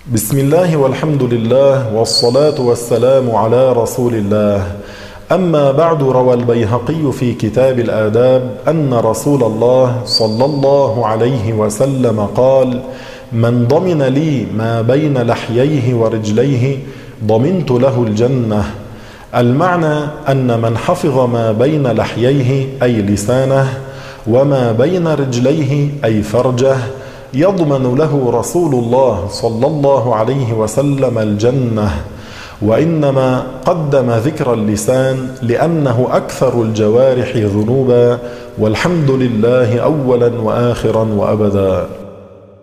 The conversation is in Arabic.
بسم الله والحمد لله والصلاة والسلام على رسول الله. أما بعد، روى البيهقي في كتاب الآداب أن رسول الله صلى الله عليه وسلم قال: من ضمن لي ما بين لحييه ورجليه ضمنت له الجنة. المعنى أن من حفظ ما بين لحييه أي لسانه وما بين رجليه أي فرجه يضمن له رسول الله صلى الله عليه وسلم الجنة. وإنما قدم ذكر اللسان لأنه أكثر الجوارح ذنوبا، والحمد لله أولا وآخرا وأبدا.